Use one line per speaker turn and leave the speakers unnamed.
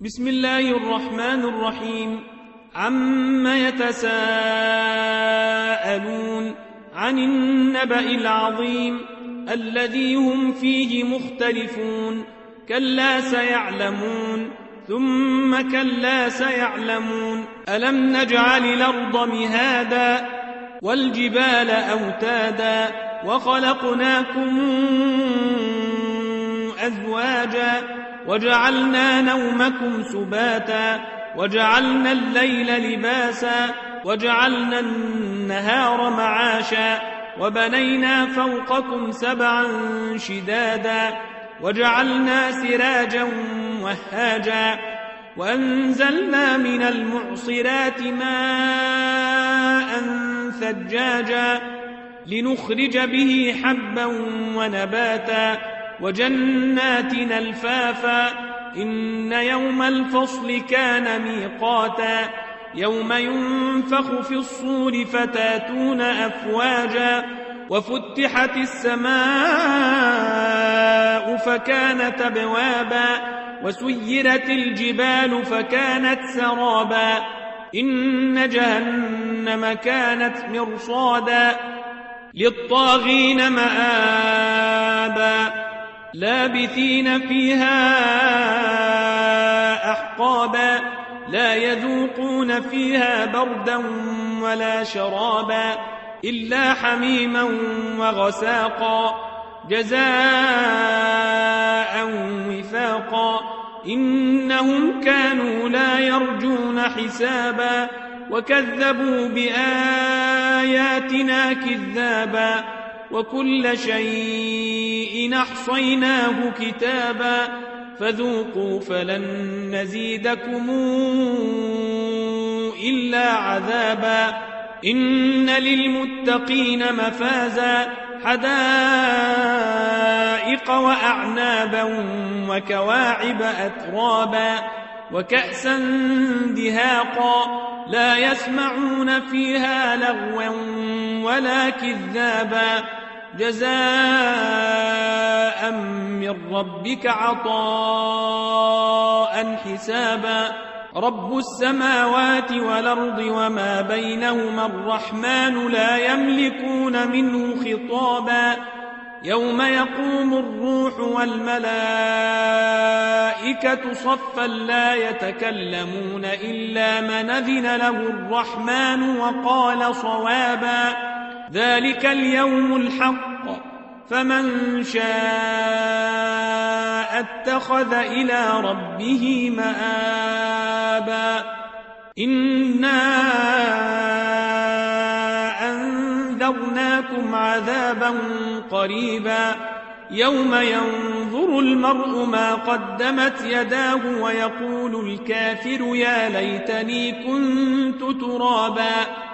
بسم الله الرحمن الرحيم. عم يتساءلون عن النبأ العظيم الذي هم فيه مختلفون. كلا سيعلمون ثم كلا سيعلمون. ألم نجعل الأرض مهادا والجبال أوتادا وخلقناكم أزواجا وجعلنا نومكم سباتا وجعلنا الليل لباسا وجعلنا النهار معاشا وبنينا فوقكم سبعا شدادا وجعلنا سراجا وهاجا وأنزلنا من المعصرات ماء ثجاجا لنخرج به حبا ونباتا وجنات ألفافا. إن يوم الفصل كان ميقاتا يوم ينفخ في الصور فتاتون أفواجا وفتحت السماء فكانت أبوابا وسيرت الجبال فكانت سرابا. إن جهنم كانت مرصادا للطاغين مآبا لابثين فيها أحقابا لا يذوقون فيها بردا ولا شرابا إلا حميما وغساقا جزاء وفاقا. إنهم كانوا لا يرجون حسابا وكذبوا بآياتنا كذابا وكل شيء أحصيناه كتابا فذوقوا فلن نزيدكم إلا عذابا. إن للمتقين مفازا حدائق وأعنابا وكواعب أترابا وكأسا دهاقا لا يسمعون فيها لغوا ولا كذابا جزاء من ربك عطاء حسابا. رب السماوات والأرض وما بينهما الرحمن لا يملكون منه خطابا. يوم يقوم الروح والملائكة صفا لا يتكلمون إلا من أذن له الرحمن وقال صوابا. ذلك اليوم الحق فمن شاء اتخذ إلى ربه مآبا. إنا أنذرناكم عذابا قريبا يوم ينظر المرء ما قدمت يداه ويقول الكافر يا ليتني كنت ترابا.